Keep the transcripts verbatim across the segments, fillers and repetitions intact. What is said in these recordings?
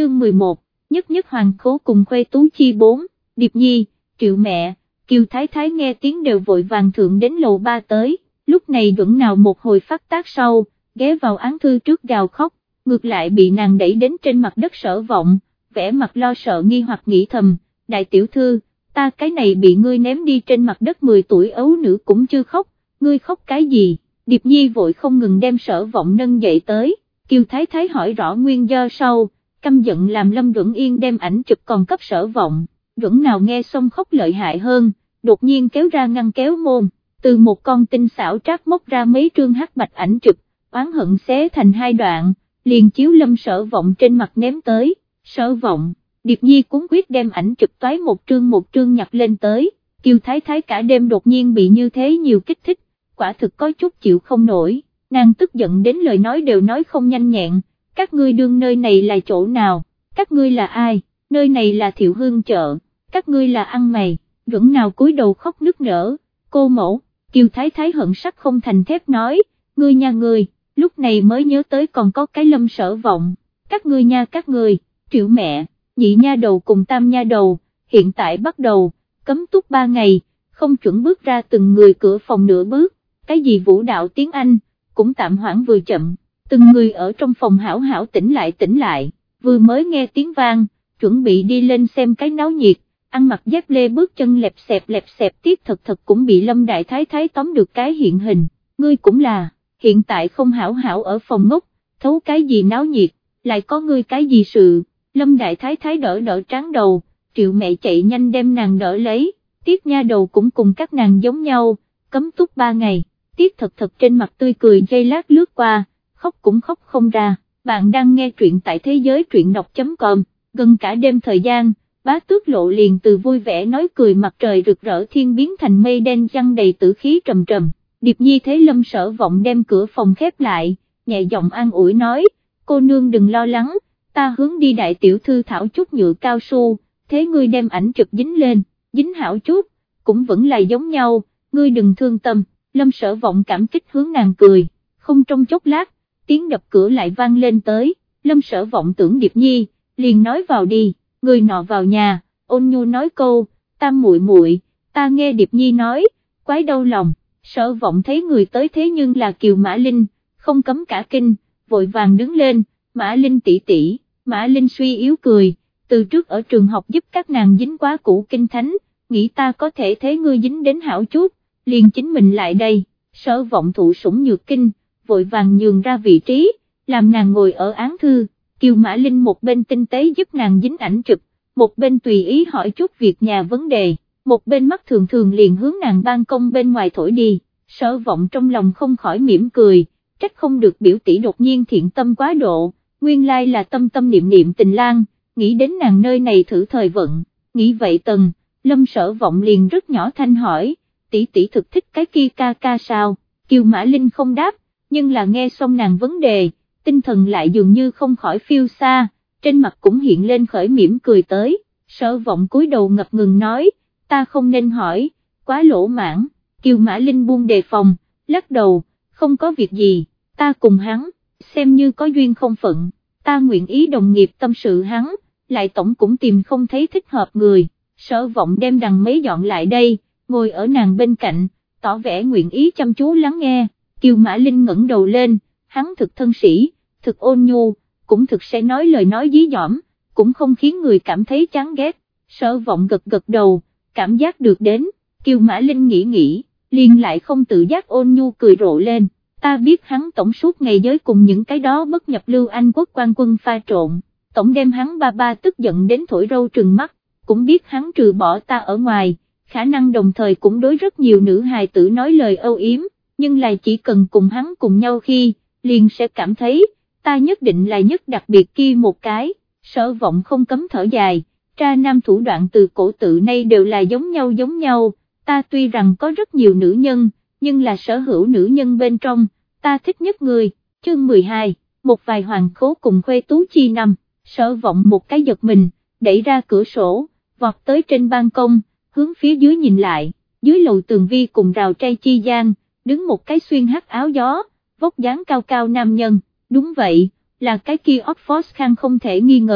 chương mười một, nhất nhất hoàng khố cùng Khuê Tú Chi bốn, Điệp Nhi, Triệu mẹ, Kiều Thái Thái nghe tiếng đều vội vàng thượng đến lầu ba tới, lúc này Duẩn nào một hồi phát tác sau, ghé vào án thư trước gào khóc, ngược lại bị nàng đẩy đến trên mặt đất Sở Vọng, vẻ mặt lo sợ nghi hoặc nghĩ thầm, đại tiểu thư, ta cái này bị ngươi ném đi trên mặt đất mười tuổi ấu nữ cũng chưa khóc, ngươi khóc cái gì? Điệp Nhi vội không ngừng đem Sở Vọng nâng dậy tới, Kiều Thái Thái hỏi rõ nguyên do sau, căm giận làm Lâm Duẩn Yên đem ảnh chụp còn cấp Sở Vọng, Duẩn nào nghe xong khóc lợi hại hơn, đột nhiên kéo ra ngăn kéo môn, từ một con tinh xảo trác móc ra mấy trương hắc bạch ảnh chụp, oán hận xé thành hai đoạn, liền chiếu Lâm Sở Vọng trên mặt ném tới, Sở Vọng, Điệp Nhi cuốn quyết đem ảnh chụp toái một trương một trương nhặt lên tới, Kiều Thái Thái cả đêm đột nhiên bị như thế nhiều kích thích, quả thực có chút chịu không nổi, nàng tức giận đến lời nói đều nói không nhanh nhẹn, các ngươi đương nơi này là chỗ nào, các ngươi là ai, nơi này là Thiệu Hương chợ, các ngươi là ăn mày, Duẩn nào cúi đầu khóc nức nở, cô mẫu, Kiều Thái Thái hận sắc không thành thép nói, ngươi nha ngươi, lúc này mới nhớ tới còn có cái Lâm Sở Vọng, các ngươi nha các ngươi, Triệu mẹ, nhị nha đầu cùng tam nha đầu, hiện tại bắt đầu, cấm túc ba ngày, không chuẩn bước ra từng người cửa phòng nửa bước, cái gì vũ đạo tiếng Anh, cũng tạm hoãn vừa chậm, từng người ở trong phòng hảo hảo tỉnh lại tỉnh lại, vừa mới nghe tiếng vang, chuẩn bị đi lên xem cái náo nhiệt, ăn mặc dép lê bước chân lẹp xẹp lẹp xẹp tiếc thật thật cũng bị Lâm Đại Thái Thái tóm được cái hiện hình, ngươi cũng là, hiện tại không hảo hảo ở phòng ngốc, thấu cái gì náo nhiệt, lại có ngươi cái gì sự, Lâm Đại Thái Thái đỡ đỡ tráng đầu, Triệu mẹ chạy nhanh đem nàng đỡ lấy, Tiết nha đầu cũng cùng các nàng giống nhau, cấm túc ba ngày, Tiết thật thật trên mặt tươi cười giây lát lướt qua, khóc cũng khóc không ra, bạn đang nghe truyện tại thế giới truyện đọc.com, gần cả đêm thời gian, Bá Tước Lộ liền từ vui vẻ nói cười mặt trời rực rỡ thiên biến thành mây đen chăng đầy tử khí trầm trầm, Điệp Nhi thấy Lâm Sở Vọng đem cửa phòng khép lại, nhẹ giọng an ủi nói, cô nương đừng lo lắng, ta hướng đi đại tiểu thư thảo chút nhựa cao su, thế ngươi đem ảnh chụp dính lên, dính hảo chút, cũng vẫn là giống nhau, ngươi đừng thương tâm, Lâm Sở Vọng cảm kích hướng nàng cười, không trong chốc lát, tiếng đập cửa lại vang lên tới, Lâm Sở Vọng tưởng Điệp Nhi, liền nói vào đi, người nọ vào nhà, ôn nhu nói câu, tam muội muội, ta nghe Điệp Nhi nói, quái đau lòng, Sở Vọng thấy người tới thế nhưng là Kiều Mã Linh, không cấm cả kinh, vội vàng đứng lên, Mã Linh tỷ tỷ, Mã Linh suy yếu cười, từ trước ở trường học giúp các nàng dính quá cũ kinh thánh, nghĩ ta có thể thế ngươi dính đến hảo chút, liền chính mình lại đây, Sở Vọng thụ sủng nhược kinh, vội vàng nhường ra vị trí, làm nàng ngồi ở án thư, Kiều Mã Linh một bên tinh tế giúp nàng dính ảnh chụp, một bên tùy ý hỏi chút việc nhà vấn đề, một bên mắt thường thường liền hướng nàng ban công bên ngoài thổi đi, Sở Vọng trong lòng không khỏi mỉm cười, trách không được biểu tỷ đột nhiên thiện tâm quá độ, nguyên lai là tâm tâm niệm niệm tình lang, nghĩ đến nàng nơi này thử thời vận, nghĩ vậy tần, Lâm Sở Vọng liền rất nhỏ thanh hỏi, tỷ tỷ thực thích cái kia ca ca sao, Kiều Mã Linh không đáp, nhưng là nghe xong nàng vấn đề, tinh thần lại dường như không khỏi phiêu xa, trên mặt cũng hiện lên khởi mỉm cười tới, Sở Vọng cúi đầu ngập ngừng nói, ta không nên hỏi, quá lỗ mãn, Kiều Mã Linh buông đề phòng, lắc đầu, không có việc gì, ta cùng hắn, xem như có duyên không phận, ta nguyện ý đồng nghiệp tâm sự hắn, lại tổng cũng tìm không thấy thích hợp người, Sở Vọng đem đằng mấy dọn lại đây, ngồi ở nàng bên cạnh, tỏ vẻ nguyện ý chăm chú lắng nghe, Kiều Mã Linh ngẩng đầu lên, hắn thực thân sĩ, thực ôn nhu, cũng thực sẽ nói lời nói dí dỏm, cũng không khiến người cảm thấy chán ghét, Sở Vọng gật gật đầu, cảm giác được đến, Kiều Mã Linh nghĩ nghĩ, liền lại không tự giác ôn nhu cười rộ lên, ta biết hắn tổng suốt ngày giới cùng những cái đó bất nhập lưu Anh quốc quan quân pha trộn, tổng đem hắn ba ba tức giận đến thổi râu trừng mắt, cũng biết hắn trừ bỏ ta ở ngoài, khả năng đồng thời cũng đối rất nhiều nữ hài tử nói lời âu yếm, nhưng là chỉ cần cùng hắn cùng nhau khi, liền sẽ cảm thấy, ta nhất định là nhất đặc biệt kia một cái, Sở Vọng không cấm thở dài, tra nam thủ đoạn từ cổ tự nay đều là giống nhau giống nhau, ta tuy rằng có rất nhiều nữ nhân, nhưng là sở hữu nữ nhân bên trong, ta thích nhất người, chương mười hai, một vài hoàng khố cùng Khuê Tú Chi năm, Sở Vọng một cái giật mình, đẩy ra cửa sổ, vọt tới trên ban công, hướng phía dưới nhìn lại, dưới lầu tường vi cùng rào tre chi gian, đứng một cái xuyên hắc áo gió, vóc dáng cao cao nam nhân, đúng vậy, là cái kia Oxford Khang không thể nghi ngờ,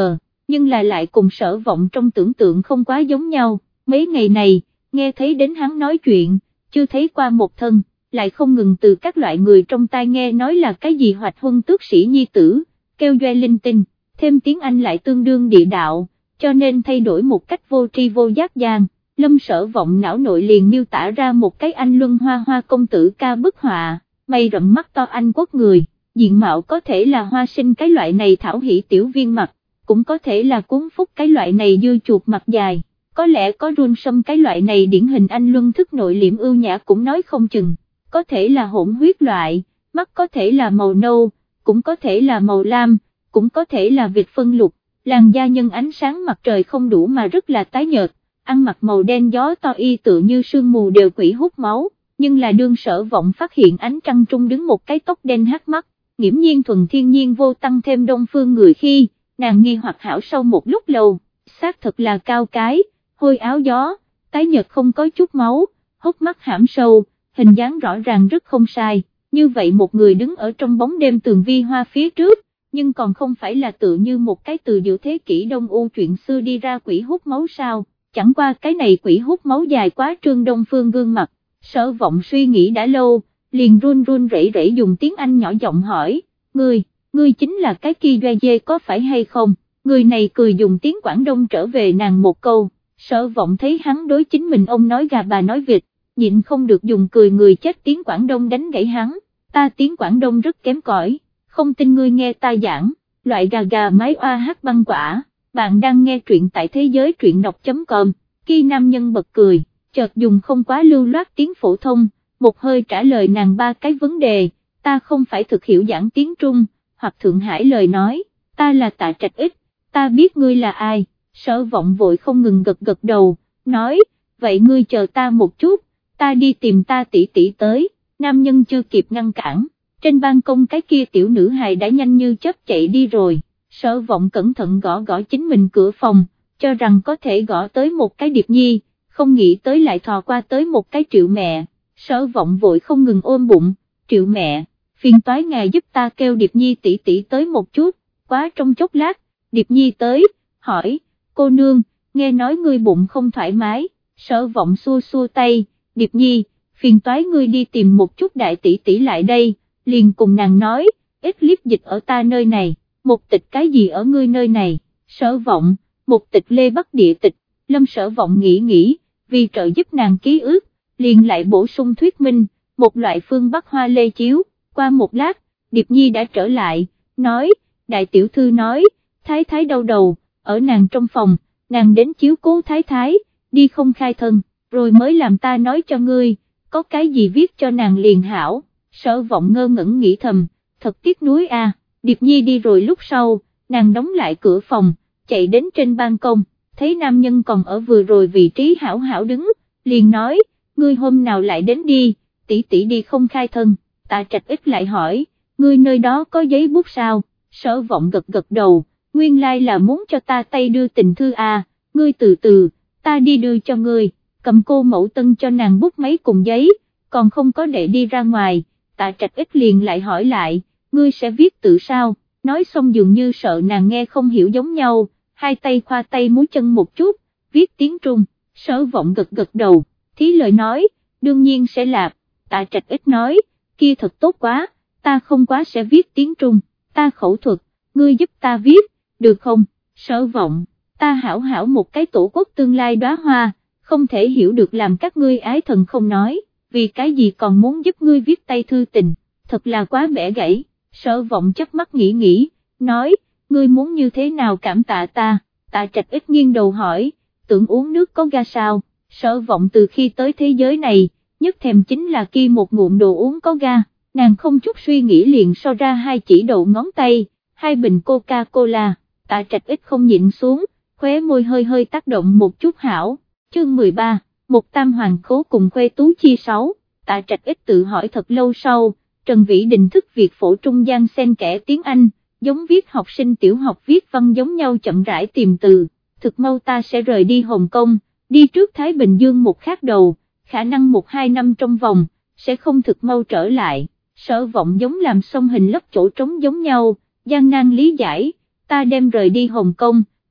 nhưng là lại cùng Sở Vọng trong tưởng tượng không quá giống nhau, mấy ngày này, nghe thấy đến hắn nói chuyện, chưa thấy qua một thân, lại không ngừng từ các loại người trong tai nghe nói là cái gì hoạch huân tước sĩ nhi tử, kêu doe linh tinh, thêm tiếng Anh lại tương đương địa đạo, cho nên thay đổi một cách vô tri vô giác gian. Lâm Sở Vọng não nội liền miêu tả ra một cái anh luân hoa hoa công tử ca bức họa, mày rậm mắt to Anh quốc người, diện mạo có thể là hoa sinh cái loại này thảo hỷ tiểu viên mặt, cũng có thể là cuốn phúc cái loại này dưa chuột mặt dài, có lẽ có run sâm cái loại này điển hình anh luân thức nội liễm ưu nhã cũng nói không chừng, có thể là hỗn huyết loại, mắt có thể là màu nâu, cũng có thể là màu lam, cũng có thể là vịt phân lục, làn da nhân ánh sáng mặt trời không đủ mà rất là tái nhợt, ăn mặc màu đen gió to y tựa như sương mù đều quỷ hút máu, nhưng là đương Sở Vọng phát hiện ánh trăng trung đứng một cái tóc đen hắc mắt, nghiễm nhiên thuần thiên nhiên vô tăng thêm đông phương người khi, nàng nghi hoặc hảo sau một lúc lâu, xác thật là cao cái, hôi áo gió, tái nhợt không có chút máu, hốc mắt hãm sâu, hình dáng rõ ràng rất không sai, như vậy một người đứng ở trong bóng đêm tường vi hoa phía trước, nhưng còn không phải là tự như một cái từ giữa thế kỷ Đông U chuyện xưa đi ra quỷ hút máu sao, chẳng qua cái này quỷ hút máu dài quá trương đông phương gương mặt, Sở Vọng suy nghĩ đã lâu, liền run run rẩy rẩy dùng tiếng Anh nhỏ giọng hỏi, ngươi, ngươi chính là cái kia doe dê có phải hay không, người này cười dùng tiếng Quảng Đông trở về nàng một câu, Sở Vọng thấy hắn đối chính mình ông nói gà bà nói vịt, nhịn không được dùng cười người chết tiếng Quảng Đông đánh gãy hắn, ta tiếng Quảng Đông rất kém cỏi, không tin ngươi nghe ta giảng, loại gà gà mái oa hát băng quả, bạn đang nghe truyện tại thế giới truyện đọc.com, khi nam nhân bật cười, chợt dùng không quá lưu loát tiếng phổ thông, một hơi trả lời nàng ba cái vấn đề, ta không phải thực hiểu giảng tiếng Trung, hoặc Thượng Hải lời nói, ta là Tạ Trạch Ích, ta biết ngươi là ai, Sở Vọng vội không ngừng gật gật đầu, nói, vậy ngươi chờ ta một chút, ta đi tìm ta tỷ tỷ tới, nam nhân chưa kịp ngăn cản, trên ban công cái kia tiểu nữ hài đã nhanh như chớp chạy đi rồi, Sở Vọng cẩn thận gõ gõ chính mình cửa phòng, cho rằng có thể gõ tới một cái Điệp Nhi, không nghĩ tới lại thò qua tới một cái Triệu mẹ, Sở Vọng vội không ngừng ôm bụng, Triệu mẹ, phiền toái ngài giúp ta kêu Điệp Nhi tỷ tỷ tới một chút, quá trong chốc lát, Điệp Nhi tới, hỏi, cô nương, nghe nói ngươi bụng không thoải mái, Sở Vọng xua xua tay, Điệp Nhi, phiền toái ngươi đi tìm một chút đại tỷ tỷ lại đây, liền cùng nàng nói, ít clip dịch ở ta nơi này, một tịch cái gì ở ngươi nơi này, Sở Vọng, một tịch Lê Bắc địa tịch, Lâm Sở Vọng nghĩ nghĩ, vì trợ giúp nàng ký ức, liền lại bổ sung thuyết minh, một loại phương Bắc hoa lê chiếu, qua một lát, Điệp Nhi đã trở lại, nói, đại tiểu thư nói, thái thái đau đầu, ở nàng trong phòng, nàng đến chiếu cố thái thái, đi không khai thân, rồi mới làm ta nói cho ngươi, có cái gì viết cho nàng liền hảo, Sở Vọng ngơ ngẩn nghĩ thầm, thật tiếc nuối a. Điệp Nhi đi rồi lúc sau, nàng đóng lại cửa phòng, chạy đến trên ban công, thấy nam nhân còn ở vừa rồi vị trí hảo hảo đứng, liền nói, ngươi hôm nào lại đến đi, tỷ tỷ đi không khai thân, Tạ Trạch Ích lại hỏi, ngươi nơi đó có giấy bút sao, Sở Vọng gật gật đầu, nguyên lai là muốn cho ta tay đưa tình thư à, ngươi từ từ, ta đi đưa cho ngươi, cầm cô mẫu tân cho nàng bút máy cùng giấy, còn không có để đi ra ngoài, Tạ Trạch Ích liền lại hỏi lại, ngươi sẽ viết tự sao, nói xong dường như sợ nàng nghe không hiểu giống nhau, hai tay khoa tay múa chân một chút, viết tiếng Trung, Sở Vọng gật gật đầu, thí lời nói, đương nhiên sẽ làm, Tạ Trạch Ích nói, kia thật tốt quá, ta không quá sẽ viết tiếng Trung, ta khẩu thuật, ngươi giúp ta viết, được không, Sở Vọng, ta hảo hảo một cái tổ quốc tương lai đóa hoa, không thể hiểu được làm các ngươi ái thần không nói, vì cái gì còn muốn giúp ngươi viết tay thư tình, thật là quá bẻ gãy, Sở Vọng chớp mắt nghĩ nghĩ, nói, ngươi muốn như thế nào cảm tạ ta, Tạ Trạch Ích nghiêng đầu hỏi, tưởng uống nước có ga sao, Sở Vọng từ khi tới thế giới này, nhất thèm chính là kia một ngụm đồ uống có ga, nàng không chút suy nghĩ liền so ra hai chỉ đầu ngón tay, hai bình Coca-Cola, Tạ Trạch Ích không nhịn xuống, khóe môi hơi hơi tác động một chút hảo, chương mười ba, một tam hoàng khố cùng Khuê Tú Chi sáu, Tạ Trạch Ích tự hỏi thật lâu sau, Trần Vĩ Đình thức việc phổ trung gian xen kẽ tiếng Anh, giống viết học sinh tiểu học viết văn giống nhau chậm rãi tìm từ, thực mau ta sẽ rời đi Hồng Kông, đi trước Thái Bình Dương một khác đầu, khả năng một hai năm trong vòng, sẽ không thực mau trở lại, Sở Vọng giống làm xong hình lấp chỗ trống giống nhau, gian nan lý giải, ta đem rời đi Hồng Kông,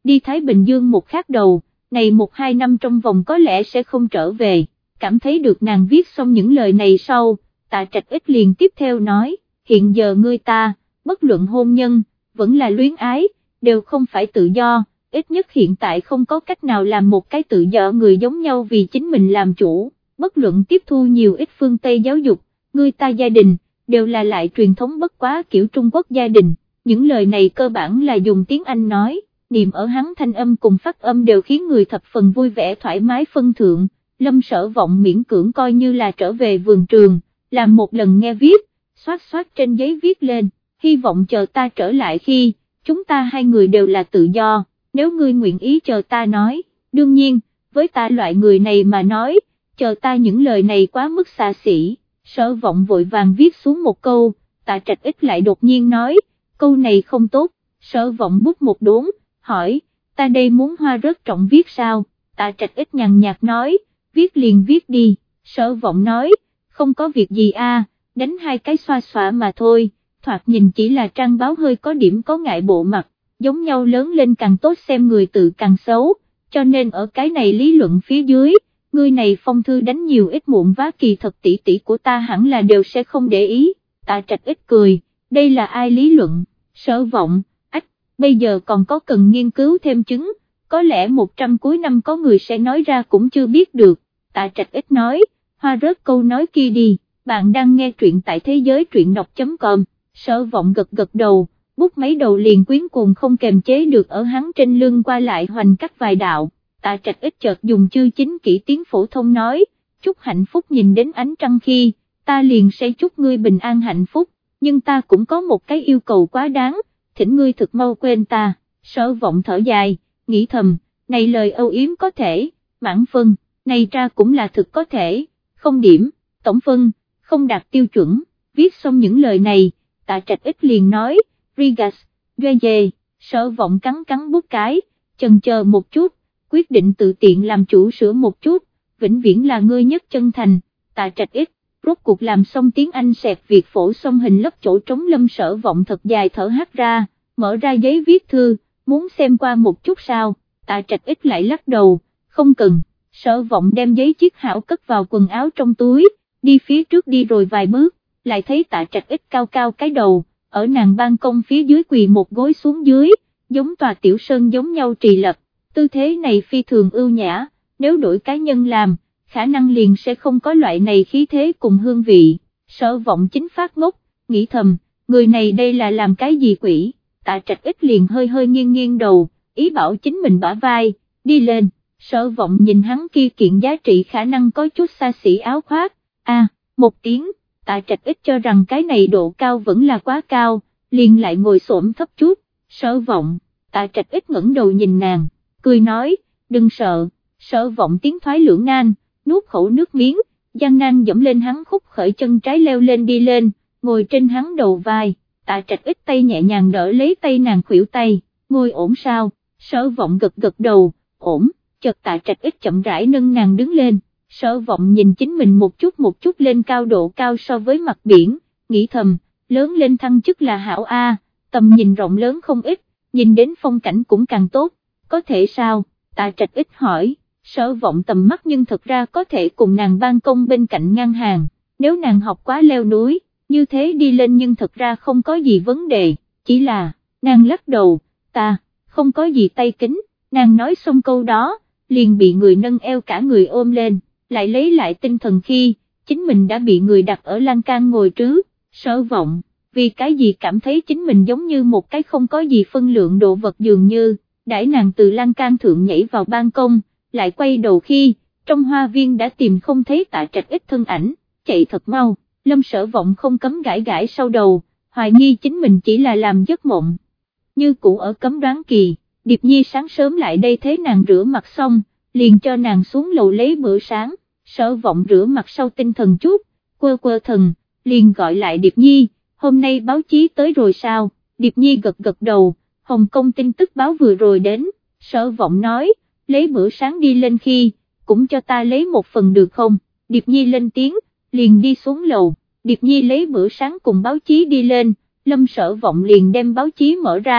đi Thái Bình Dương một khác đầu, này một hai năm trong vòng có lẽ sẽ không trở về. Cảm thấy được nàng viết xong những lời này sau, Tạ Trạch Ích liền tiếp theo nói, hiện giờ ngươi ta, bất luận hôn nhân, vẫn là luyến ái, đều không phải tự do, ít nhất hiện tại không có cách nào làm một cái tự do người giống nhau vì chính mình làm chủ, bất luận tiếp thu nhiều ít phương Tây giáo dục, ngươi ta gia đình, đều là lại truyền thống bất quá kiểu Trung Quốc gia đình, những lời này cơ bản là dùng tiếng Anh nói, niệm ở hắn thanh âm cùng phát âm đều khiến người thập phần vui vẻ thoải mái phân thượng. Lâm Sở Vọng miễn cưỡng coi như là trở về vườn trường, làm một lần nghe viết, xoát xoát trên giấy viết lên, hy vọng chờ ta trở lại khi, chúng ta hai người đều là tự do, nếu ngươi nguyện ý chờ ta nói, đương nhiên, với ta loại người này mà nói, chờ ta những lời này quá mức xa xỉ. Sở Vọng vội vàng viết xuống một câu, Tạ Trạch Ích lại đột nhiên nói, câu này không tốt. Sở Vọng bút một đốn, hỏi, ta đây muốn hoa rất trọng viết sao? Tạ Trạch Ích nhàn nhạt nói, viết liền viết đi. Sở Vọng nói, không có việc gì a, đánh hai cái xoa xóa mà thôi, thoạt nhìn chỉ là trang báo hơi có điểm có ngại bộ mặt, giống nhau lớn lên càng tốt xem người tự càng xấu, cho nên ở cái này lý luận phía dưới, người này phong thư đánh nhiều ít muộn vá kỳ thật tỷ tỷ của ta hẳn là đều sẽ không để ý. Tạ Trạch Ích cười, đây là ai lý luận? Sở Vọng, ách, bây giờ còn có cần nghiên cứu thêm chứng, có lẽ một trăm cuối năm có người sẽ nói ra cũng chưa biết được. Tạ Trạch Ích nói, hoa rớt câu nói kia đi, bạn đang nghe truyện tại thế giới truyện đọc.com, Sở Vọng gật gật đầu, bút mấy đầu liền quyến cuồng không kềm chế được ở hắn trên lưng qua lại hoành cắt vài đạo. Tạ Trạch Ích chợt dùng chư chính kỹ tiếng phổ thông nói, chúc hạnh phúc nhìn đến ánh trăng khi, ta liền sẽ chúc ngươi bình an hạnh phúc, nhưng ta cũng có một cái yêu cầu quá đáng, thỉnh ngươi thực mau quên ta. Sở Vọng thở dài, nghĩ thầm, này lời âu yếm có thể, mãn phân, này ra cũng là thực có thể, không điểm, tổng phân, không đạt tiêu chuẩn. Viết xong những lời này, Tạ Trạch Ích liền nói, Rigas, doe dề. Sở Vọng cắn cắn bút cái, chần chờ một chút, quyết định tự tiện làm chủ sửa một chút, vĩnh viễn là ngươi nhất chân thành. Tạ Trạch Ích, rốt cuộc làm xong tiếng Anh xẹt việc phổ xong hình lấp chỗ trống. Lâm Sở Vọng thật dài thở hắt ra, mở ra giấy viết thư, muốn xem qua một chút sao? Tạ Trạch Ích lại lắc đầu, không cần. Sở Vọng đem giấy chiết hảo cất vào quần áo trong túi, đi phía trước đi rồi vài bước, lại thấy Tạ Trạch Ích cao cao cái đầu, ở nàng ban công phía dưới quỳ một gối xuống dưới, giống tòa tiểu sơn giống nhau trì lập, tư thế này phi thường ưu nhã, nếu đổi cá nhân làm, khả năng liền sẽ không có loại này khí thế cùng hương vị. Sở Vọng chính phát ngốc, nghĩ thầm, người này đây là làm cái gì quỷ? Tạ Trạch Ích liền hơi hơi nghiêng nghiêng đầu, ý bảo chính mình bả vai, đi lên. Sở Vọng nhìn hắn kia kiện giá trị khả năng có chút xa xỉ áo khoác, a, à, một tiếng, Tạ Trạch Ích cho rằng cái này độ cao vẫn là quá cao, liền lại ngồi xổm thấp chút. Sở Vọng, Tạ Trạch Ích ngẩng đầu nhìn nàng, cười nói, đừng sợ. Sở Vọng tiến thoái lưỡng nan, nuốt khẩu nước miếng, gian nan dẫm lên hắn khúc khởi chân trái leo lên đi lên, ngồi trên hắn đầu vai. Tạ Trạch Ích tay nhẹ nhàng đỡ lấy tay nàng khuỷu tay, ngồi ổn sao? Sở Vọng gật gật đầu, ổn. Chợt Tạ Trạch Ích chậm rãi nâng nàng đứng lên, Sở Vọng nhìn chính mình một chút một chút lên cao độ cao so với mặt biển, nghĩ thầm, lớn lên thăng chức là hảo a, tầm nhìn rộng lớn không ít, nhìn đến phong cảnh cũng càng tốt, có thể sao? Tạ Trạch Ích hỏi. Sở Vọng tầm mắt nhưng thật ra có thể cùng nàng ban công bên cạnh ngang hàng, nếu nàng học quá leo núi, như thế đi lên nhưng thật ra không có gì vấn đề, chỉ là, nàng lắc đầu, ta, không có gì tay kính. Nàng nói xong câu đó, liền bị người nâng eo cả người ôm lên, lại lấy lại tinh thần khi, chính mình đã bị người đặt ở lan can ngồi trước. Sở Vọng, vì cái gì cảm thấy chính mình giống như một cái không có gì phân lượng đồ vật dường như, đãi nàng từ lan can thượng nhảy vào ban công, lại quay đầu khi, trong hoa viên đã tìm không thấy Tạ Trạch Ích thân ảnh, chạy thật mau. Lâm Sở Vọng không cấm gãi gãi sau đầu, hoài nghi chính mình chỉ là làm giấc mộng. Như cũ ở cấm đoán kỳ, Điệp Nhi sáng sớm lại đây thế nàng rửa mặt xong, liền cho nàng xuống lầu lấy bữa sáng. Sở Vọng rửa mặt sau tinh thần chút, quơ quơ thần, liền gọi lại Điệp Nhi, hôm nay báo chí tới rồi sao? Điệp Nhi gật gật đầu, Hồng Kông tin tức báo vừa rồi đến. Sở Vọng nói, lấy bữa sáng đi lên khi, cũng cho ta lấy một phần được không? Điệp Nhi lên tiếng, liền đi xuống lầu. Điệp Nhi lấy bữa sáng cùng báo chí đi lên, Lâm Sở Vọng liền đem báo chí mở ra,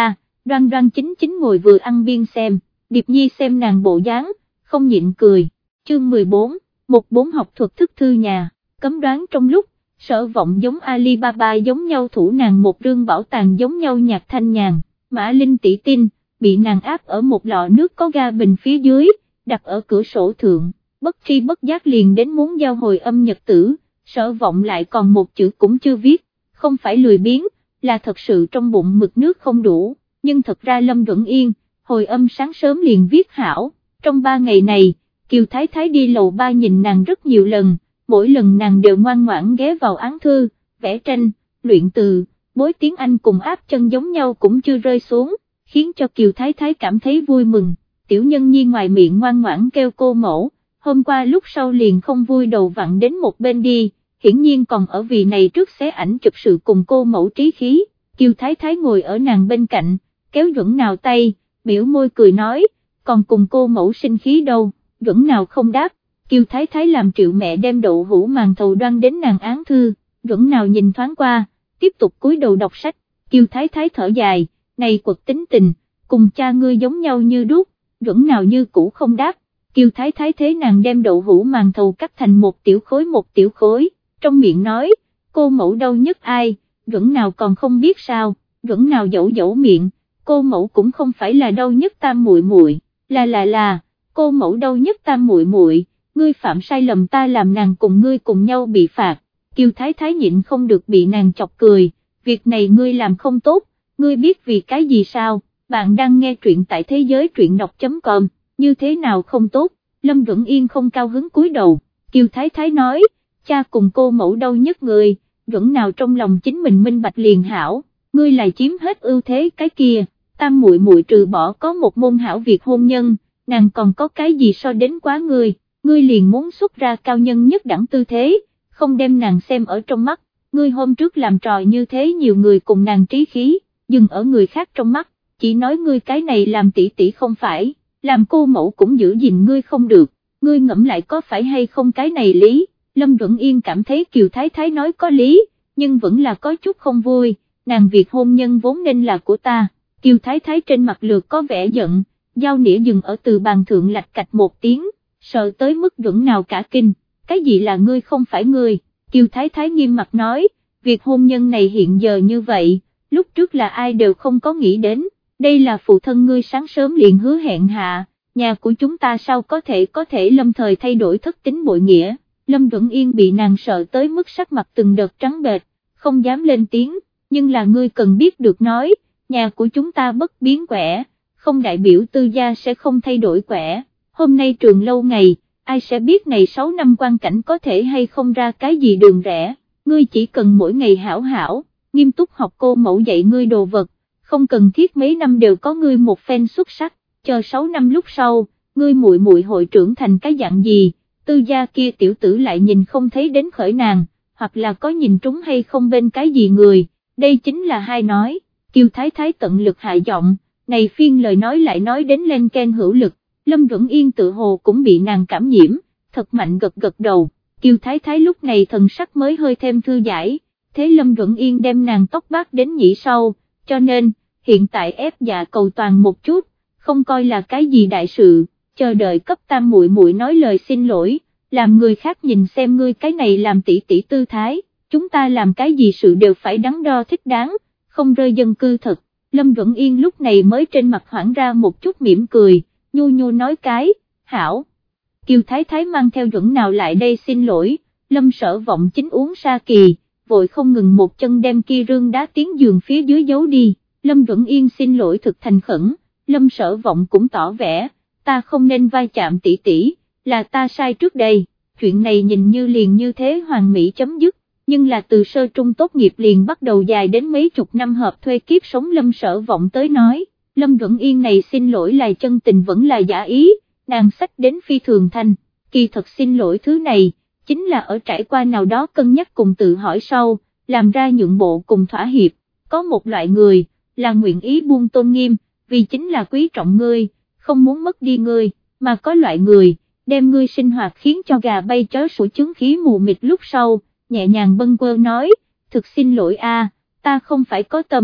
đoan đoan chính chính ngồi vừa ăn biên xem, Điệp Nhi xem nàng bộ dáng, không nhịn cười. Chương mười bốn, một bốn học thuật thức thư nhà, cấm đoán trong lúc, Sở Vọng giống Alibaba giống nhau thủ nàng một rương bảo tàng giống nhau nhạc thanh nhàn, Mã Linh tỷ tin, bị nàng áp ở một lọ nước có ga bình phía dưới, đặt ở cửa sổ thượng, bất tri bất giác liền đến muốn giao hồi âm nhật tử, Sở Vọng lại còn một chữ cũng chưa viết, không phải lười biếng, là thật sự trong bụng mực nước không đủ, nhưng thật ra Lâm Duẩn Yên, hồi âm sáng sớm liền viết hảo, trong ba ngày này, Kiều Thái Thái đi lầu ba nhìn nàng rất nhiều lần, mỗi lần nàng đều ngoan ngoãn ghé vào án thư, vẽ tranh, luyện từ, bối tiếng Anh cùng áp chân giống nhau cũng chưa rơi xuống, khiến cho Kiều Thái Thái cảm thấy vui mừng, tiểu nhân nhi ngoài miệng ngoan ngoãn kêu cô mẫu, hôm qua lúc sau liền không vui đầu vặn đến một bên đi, hiển nhiên còn ở vì này trước xé ảnh chụp sự cùng cô mẫu trí khí, Kiều Thái Thái ngồi ở nàng bên cạnh, kéo Duẩn Nào tay, biểu môi cười nói, còn cùng cô mẫu sinh khí đâu, Duẩn Nào không đáp, Kiều Thái Thái làm Triệu mẹ đem đậu hũ màn thầu đoan đến nàng án thư, Duẩn Nào nhìn thoáng qua, tiếp tục cúi đầu đọc sách, Kiều Thái Thái thở dài, này quật tính tình, cùng cha ngươi giống nhau như đúc, Duẩn Nào như cũ không đáp, Kiều Thái Thái thế nàng đem đậu hũ màn thầu cắt thành một tiểu khối một tiểu khối, trong miệng nói, cô mẫu đau nhất ai, Duẩn Nào còn không biết sao, Duẩn Nào dẫu dẫu miệng, cô mẫu cũng không phải là đau nhất tam muội muội, là là là, cô mẫu đau nhất tam muội muội, ngươi phạm sai lầm ta làm nàng cùng ngươi cùng nhau bị phạt, Kiều Thái Thái nhịn không được bị nàng chọc cười, việc này ngươi làm không tốt, ngươi biết vì cái gì sao, bạn đang nghe truyện tại thế giới truyện đọc.com, như thế nào không tốt, Lâm Duẩn Yên không cao hứng cúi đầu, Kiều Thái Thái nói, cha cùng cô mẫu đau nhất người, Duẩn Nào trong lòng chính mình minh bạch liền hảo, ngươi lại chiếm hết ưu thế cái kia, tam muội muội trừ bỏ có một môn hảo việc hôn nhân, nàng còn có cái gì so đến quá ngươi, ngươi liền muốn xuất ra cao nhân nhất đẳng tư thế, không đem nàng xem ở trong mắt, ngươi hôm trước làm trò như thế nhiều người cùng nàng trí khí, dừng ở người khác trong mắt, chỉ nói ngươi cái này làm tỷ tỷ không phải, làm cô mẫu cũng giữ gìn ngươi không được, ngươi ngẫm lại có phải hay không cái này lý, Lâm Duẩn Yên cảm thấy Kiều Thái Thái nói có lý, nhưng vẫn là có chút không vui, nàng việc hôn nhân vốn nên là của ta, Kiều Thái Thái trên mặt lược có vẻ giận, dao nĩa dừng ở từ bàn thượng lạch cạch một tiếng, sợ tới mức Duẩn Nào cả kinh, cái gì là ngươi không phải ngươi, Kiều Thái Thái nghiêm mặt nói, việc hôn nhân này hiện giờ như vậy, lúc trước là ai đều không có nghĩ đến, đây là phụ thân ngươi sáng sớm liền hứa hẹn hạ, nhà của chúng ta sao có thể có thể lâm thời thay đổi thất tín bội nghĩa, Lâm Duẩn Yên bị nàng sợ tới mức sắc mặt từng đợt trắng bệch, không dám lên tiếng, nhưng là ngươi cần biết được nói, nhà của chúng ta bất biến quẻ, không đại biểu tư gia sẽ không thay đổi quẻ, hôm nay trường lâu ngày, ai sẽ biết này sáu năm quan cảnh có thể hay không ra cái gì đường rẽ, ngươi chỉ cần mỗi ngày hảo hảo, nghiêm túc học cô mẫu dạy ngươi đồ vật, không cần thiết mấy năm đều có ngươi một phen xuất sắc, chờ sáu năm lúc sau, ngươi muội muội hội trưởng thành cái dạng gì, tư gia kia tiểu tử lại nhìn không thấy đến khởi nàng, hoặc là có nhìn trúng hay không bên cái gì người, đây chính là hai nói, Kiều Thái Thái tận lực hạ giọng, này phiên lời nói lại nói đến lên ken hữu lực, Lâm Duẩn Yên tự hồ cũng bị nàng cảm nhiễm, thật mạnh gật gật đầu, Kiều Thái Thái lúc này thần sắc mới hơi thêm thư giải, thế Lâm Duẩn Yên đem nàng tóc bát đến nhĩ sau, cho nên, hiện tại ép dạ cầu toàn một chút, không coi là cái gì đại sự, chờ đợi cấp tam muội muội nói lời xin lỗi, làm người khác nhìn xem ngươi cái này làm tỷ tỷ tư thái, chúng ta làm cái gì sự đều phải đắn đo thích đáng, không rơi dân cư thật, Lâm Duẩn Yên lúc này mới trên mặt hoảng ra một chút mỉm cười, nhu nhu nói cái, hảo. Kiều Thái Thái mang theo Duẩn Nào lại đây xin lỗi, Lâm Sở Vọng chính uống sa kỳ, vội không ngừng một chân đem kia rương đá tiến giường phía dưới giấu đi, Lâm Duẩn Yên xin lỗi thực thành khẩn, Lâm Sở Vọng cũng tỏ vẻ, ta không nên vai chạm tỷ tỷ, là ta sai trước đây, chuyện này nhìn như liền như thế hoàn mỹ chấm dứt, nhưng là từ sơ trung tốt nghiệp liền bắt đầu dài đến mấy chục năm hợp thuê kiếp sống Lâm Sở Vọng tới nói, Lâm Duẩn Yên này xin lỗi là chân tình vẫn là giả ý, nàng sách đến phi thường thanh, kỳ thật xin lỗi thứ này, chính là ở trải qua nào đó cân nhắc cùng tự hỏi sau, làm ra nhượng bộ cùng thỏa hiệp, có một loại người, là nguyện ý buông tôn nghiêm, vì chính là quý trọng ngươi, không muốn mất đi ngươi, mà có loại người, đem ngươi sinh hoạt khiến cho gà bay chó sủa chứng khí mù mịt lúc sau, nhẹ nhàng bâng quơ nói, thực xin lỗi a, ta không phải có tâm,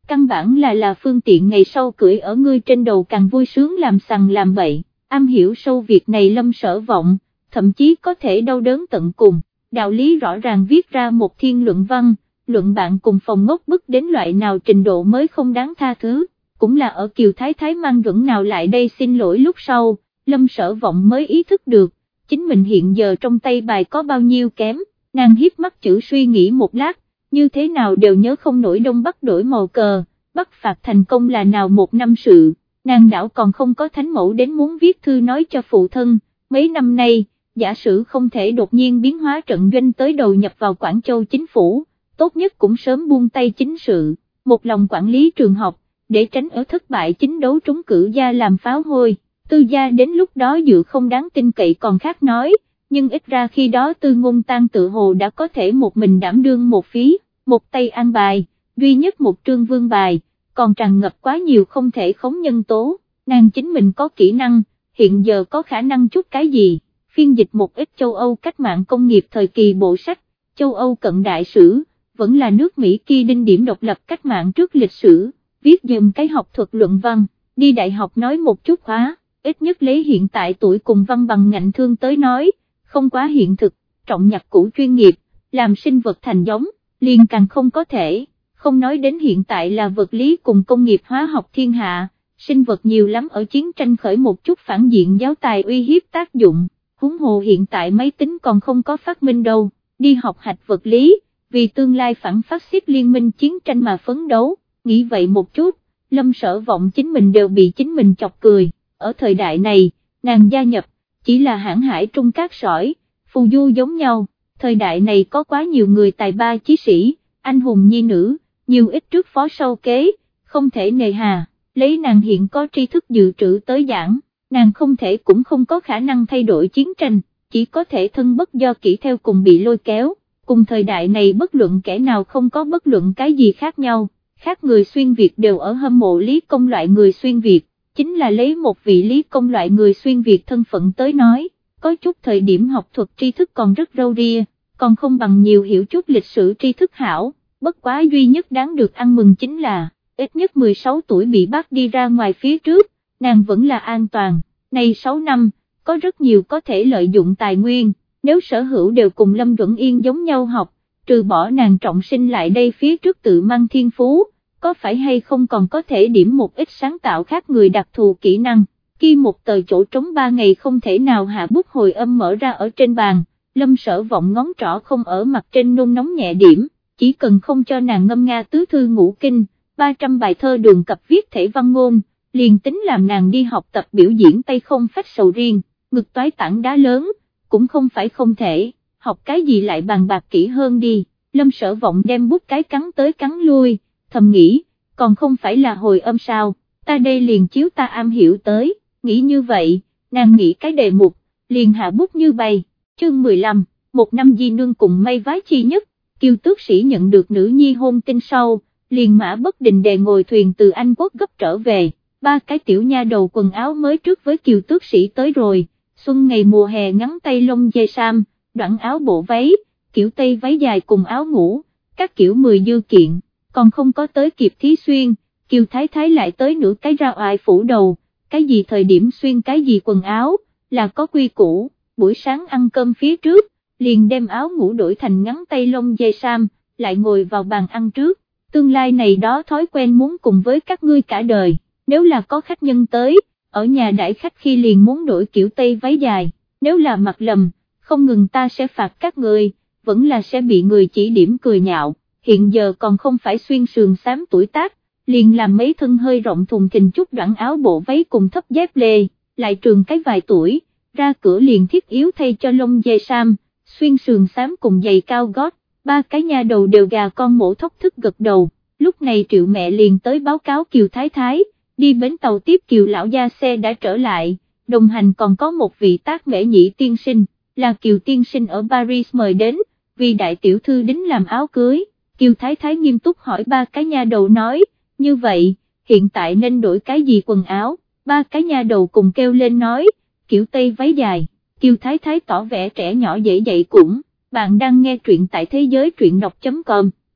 căn bản là là phương tiện ngày sau cưỡi ở ngươi trên đầu càng vui sướng làm sằng làm bậy, am hiểu sâu việc này Lâm Sở Vọng, thậm chí có thể đau đớn tận cùng, đạo lý rõ ràng viết ra một thiên luận văn, luận bạn cùng phòng ngốc bức đến loại nào trình độ mới không đáng tha thứ, cũng là ở Kiều Thái Thái mang Duẩn nào lại đây xin lỗi lúc sau, Lâm Sở Vọng mới ý thức được, chính mình hiện giờ trong tay bài có bao nhiêu kém, nàng hiếp mắt chữ suy nghĩ một lát, như thế nào đều nhớ không nổi Đông Bắc đổi màu cờ, Bắc phạt thành công là nào một năm sự, nàng đảo còn không có thánh mẫu đến muốn viết thư nói cho phụ thân, mấy năm nay, giả sử không thể đột nhiên biến hóa trận doanh tới đầu nhập vào Quảng Châu chính phủ, tốt nhất cũng sớm buông tay chính sự, một lòng quản lý trường học, để tránh ở thất bại chính đấu trúng cử gia làm pháo hôi, Tư gia đến lúc đó dự không đáng tin cậy còn khác nói, nhưng ít ra khi đó Tư Ngôn Tan tự hồ đã có thể một mình đảm đương một phí, một tay an bài, duy nhất một trương vương bài, còn tràn ngập quá nhiều không thể khống nhân tố, nàng chính mình có kỹ năng, hiện giờ có khả năng chút cái gì, phiên dịch một ít châu Âu cách mạng công nghiệp thời kỳ bộ sách, châu Âu cận đại sử, vẫn là nước Mỹ kia đinh điểm độc lập cách mạng trước lịch sử, viết dùm cái học thuật luận văn, đi đại học nói một chút khóa, ít nhất lấy hiện tại tuổi cùng văn bằng ngạnh thương tới nói, không quá hiện thực, trọng nhạc cụ chuyên nghiệp, làm sinh vật thành giống, liền càng không có thể, không nói đến hiện tại là vật lý cùng công nghiệp hóa học thiên hạ, sinh vật nhiều lắm ở chiến tranh khởi một chút phản diện giáo tài uy hiếp tác dụng, huống hồ hiện tại máy tính còn không có phát minh đâu, đi học hạch vật lý, vì tương lai phản phát xít liên minh chiến tranh mà phấn đấu, nghĩ vậy một chút, Lâm Sở Vọng chính mình đều bị chính mình chọc cười, ở thời đại này, nàng gia nhập, chỉ là hãng hải trung cát sỏi, phù du giống nhau, thời đại này có quá nhiều người tài ba chí sĩ, anh hùng nhi nữ, nhiều ít trước phó sau kế, không thể nề hà, lấy nàng hiện có tri thức dự trữ tới giảng, nàng không thể cũng không có khả năng thay đổi chiến tranh, chỉ có thể thân bất do kỹ theo cùng bị lôi kéo, cùng thời đại này bất luận kẻ nào không có bất luận cái gì khác nhau, khác người xuyên Việt đều ở hâm mộ Lý Công loại người xuyên Việt, chính là lấy một vị Lý Công loại người xuyên Việt thân phận tới nói, có chút thời điểm học thuật tri thức còn rất râu ria, còn không bằng nhiều hiểu chút lịch sử tri thức hảo, bất quá duy nhất đáng được ăn mừng chính là, ít nhất mười sáu tuổi bị bắt đi ra ngoài phía trước, nàng vẫn là an toàn, này sáu năm, có rất nhiều có thể lợi dụng tài nguyên, nếu sở hữu đều cùng Lâm Duẩn Yên giống nhau học, trừ bỏ nàng trọng sinh lại đây phía trước tự mang thiên phú, có phải hay không còn có thể điểm một ít sáng tạo khác người đặc thù kỹ năng, khi một tờ chỗ trống ba ngày không thể nào hạ bút hồi âm mở ra ở trên bàn, Lâm Sở Vọng ngón trỏ không ở mặt trên nôn nóng nhẹ điểm, chỉ cần không cho nàng ngâm nga tứ thư ngũ kinh, ba trăm bài thơ đường cập viết thể văn ngôn, liền tính làm nàng đi học tập biểu diễn tay không phách sầu riêng, ngực toái tảng đá lớn, cũng không phải không thể, học cái gì lại bàn bạc kỹ hơn đi, Lâm Sở Vọng đem bút cái cắn tới cắn lui, thầm nghĩ, còn không phải là hồi âm sao, ta đây liền chiếu ta am hiểu tới, nghĩ như vậy, nàng nghĩ cái đề mục, liền hạ bút như bay, chương mười lăm, một năm di nương cùng may vái chi nhất, Kiều Tước Sĩ nhận được nữ nhi hôn tin sau, liền mã bất định đề ngồi thuyền từ Anh Quốc gấp trở về, ba cái tiểu nha đầu quần áo mới trước với Kiều Tước Sĩ tới rồi, xuân ngày mùa hè ngắn tay lông dê sam, đoạn áo bộ váy, kiểu tây váy dài cùng áo ngủ, các kiểu mười dư kiện, còn không có tới kịp thí xuyên, Kiều Thái Thái lại tới nửa cái ra oai phủ đầu, cái gì thời điểm xuyên cái gì quần áo, là có quy củ, buổi sáng ăn cơm phía trước, liền đem áo ngủ đổi thành ngắn tay lông dê sam, lại ngồi vào bàn ăn trước, tương lai này đó thói quen muốn cùng với các ngươi cả đời, nếu là có khách nhân tới, ở nhà đãi khách khi liền muốn đổi kiểu tây váy dài, nếu là mặc lầm, không ngừng ta sẽ phạt các người, vẫn là sẽ bị người chỉ điểm cười nhạo, hiện giờ còn không phải xuyên sườn xám tuổi tác, liền làm mấy thân hơi rộng thùng thình chút đoạn áo bộ váy cùng thấp dép lê, lại trường cái vài tuổi, ra cửa liền thiết yếu thay cho lông dê sam, xuyên sườn xám cùng giày cao gót, ba cái nha đầu đều gà con mổ thóc thức gật đầu, lúc này Triệu mẹ liền tới báo cáo Kiều Thái Thái, đi bến tàu tiếp Kiều lão gia xe đã trở lại, đồng hành còn có một vị Tác Mễ Nhĩ tiên sinh, là Kiều tiên sinh ở Paris mời đến, vì đại tiểu thư đính làm áo cưới, Kiều Thái Thái nghiêm túc hỏi ba cái nha đầu nói, như vậy, hiện tại nên đổi cái gì quần áo, ba cái nha đầu cùng kêu lên nói, kiểu tây váy dài, Kiều Thái Thái tỏ vẻ trẻ nhỏ dễ dậy cũng, bạn đang nghe truyện tại thế giới truyện đọc chấm com.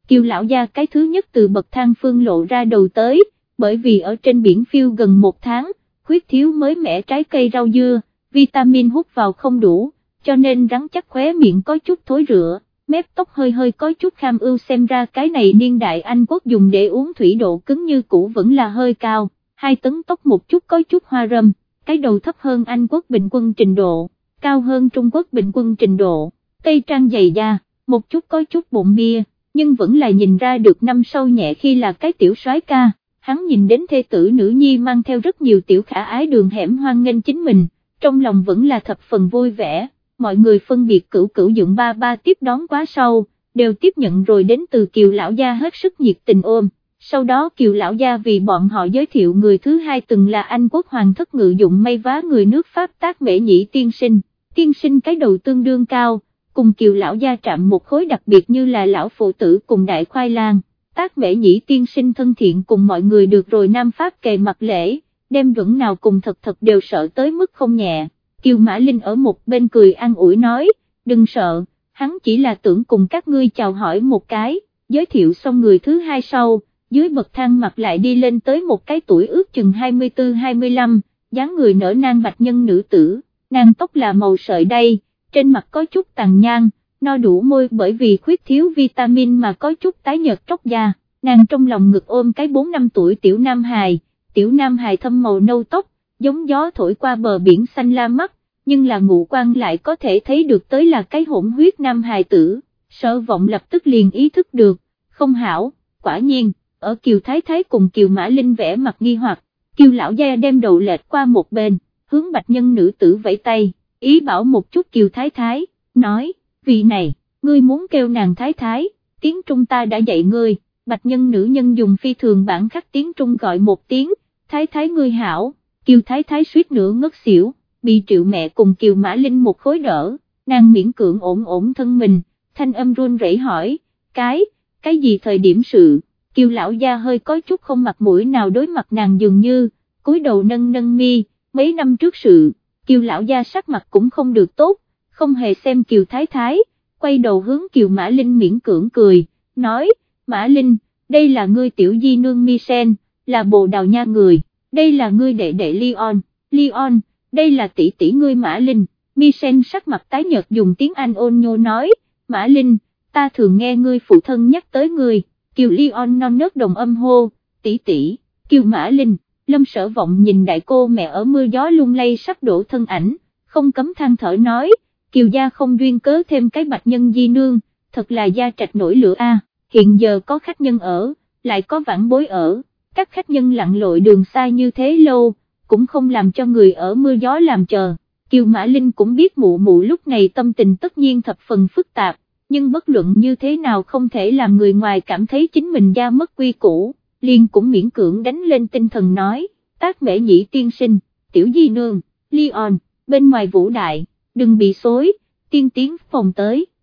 Kiều lão gia cái thứ nhất từ bậc thang phương lộ ra đầu tới, bởi vì ở trên biển phiêu gần một tháng, khuyết thiếu mới mẻ trái cây rau dưa, vitamin hút vào không đủ, cho nên rắn chắc khóe miệng có chút thối rữa, mép tóc hơi hơi có chút kham ưu, xem ra cái này niên đại Anh Quốc dùng để uống thủy độ cứng như cũ vẫn là hơi cao, hai tấn tóc một chút có chút hoa râm, cái đầu thấp hơn Anh Quốc bình quân trình độ, cao hơn Trung Quốc bình quân trình độ, tây trang dày da, một chút có chút bụng bia, nhưng vẫn là nhìn ra được năm sau nhẹ khi là cái tiểu soái ca. Hắn nhìn đến thê tử nữ nhi mang theo rất nhiều tiểu khả ái đường hẻm hoan nghênh chính mình, trong lòng vẫn là thập phần vui vẻ, mọi người phân biệt cửu cửu dựng ba ba tiếp đón quá sau, đều tiếp nhận rồi đến từ Kiều lão gia hết sức nhiệt tình ôm, sau đó Kiều lão gia vì bọn họ giới thiệu người thứ hai từng là Anh Quốc hoàng thất ngự dụng may vá người nước Pháp Tác Mễ Nhĩ tiên sinh, tiên sinh cái đầu tương đương cao, cùng Kiều lão gia chạm một khối đặc biệt như là lão phụ tử cùng đại khoai lang. Tác Mễ Nhĩ tiên sinh thân thiện cùng mọi người được rồi Nam Pháp kề mặt lễ, đem Duẩn nào cùng thật thật đều sợ tới mức không nhẹ. Kiều Mã Linh ở một bên cười an ủi nói, đừng sợ, hắn chỉ là tưởng cùng các ngươi chào hỏi một cái, giới thiệu xong người thứ hai sau, dưới bậc thang mặt lại đi lên tới một cái tuổi ước chừng hai mươi tư hai mươi lăm, dáng người nở nang bạch nhân nữ tử, nàng tóc là màu sợi đay, trên mặt có chút tàn nhang, no đủ môi bởi vì khuyết thiếu vitamin mà có chút tái nhợt tróc da, nàng trong lòng ngực ôm cái bốn năm tuổi tiểu nam hài, tiểu nam hài thâm màu nâu tóc, giống gió thổi qua bờ biển xanh lam mắt, nhưng là ngũ quan lại có thể thấy được tới là cái hỗn huyết nam hài tử, Sở Vọng lập tức liền ý thức được, không hảo, quả nhiên, ở Kiều Thái Thái cùng Kiều Mã Linh vẽ mặt nghi hoặc, Kiều lão gia đem đầu lệch qua một bên, hướng bạch nhân nữ tử vẫy tay, ý bảo một chút Kiều Thái Thái, nói, vị này, ngươi muốn kêu nàng Thái Thái, tiếng Trung ta đã dạy ngươi, bạch nhân nữ nhân dùng phi thường bản khắc tiếng Trung gọi một tiếng, Thái Thái ngươi hảo, Kiều Thái Thái suýt nữa ngất xỉu, bị Triệu mẹ cùng Kiều Mã Linh một khối đỡ, nàng miễn cưỡng ổn ổn thân mình, thanh âm run rẩy hỏi, cái, cái gì thời điểm sự, Kiều lão gia hơi có chút không mặt mũi nào đối mặt nàng dường như, cúi đầu nâng nâng mi, mấy năm trước sự, Kiều lão gia sắc mặt cũng không được tốt, không hề xem Kiều Thái Thái, quay đầu hướng Kiều Mã Linh miễn cưỡng cười, nói, Mã Linh, đây là ngươi tiểu di nương Michel, là Bồ Đào Nha người, đây là ngươi đệ đệ Leon, Leon, đây là tỷ tỷ ngươi Mã Linh, Michel sắc mặt tái nhợt dùng tiếng Anh ôn nhô nói, Mã Linh, ta thường nghe ngươi phụ thân nhắc tới ngươi, Kiều Leon non nớt đồng âm hô, tỷ tỷ, Kiều Mã Linh, Lâm Sở Vọng nhìn đại cô mẹ ở mưa gió lung lay sắp đổ thân ảnh, không cấm than thở nói, Kiều gia không duyên cớ thêm cái bạch nhân di nương, thật là gia trạch nổi lửa a. Hiện giờ có khách nhân ở, lại có vãn bối ở, các khách nhân lặn lội đường xa như thế lâu, cũng không làm cho người ở mưa gió làm chờ. Kiều Mã Linh cũng biết mụ mụ lúc này tâm tình tất nhiên thập phần phức tạp, nhưng bất luận như thế nào không thể làm người ngoài cảm thấy chính mình gia mất quy củ, liền cũng miễn cưỡng đánh lên tinh thần nói, Tác Mễ Nhĩ tiên sinh, tiểu di nương, Leon, bên ngoài vũ đại, đừng bị xối, tiên tiến phòng tới.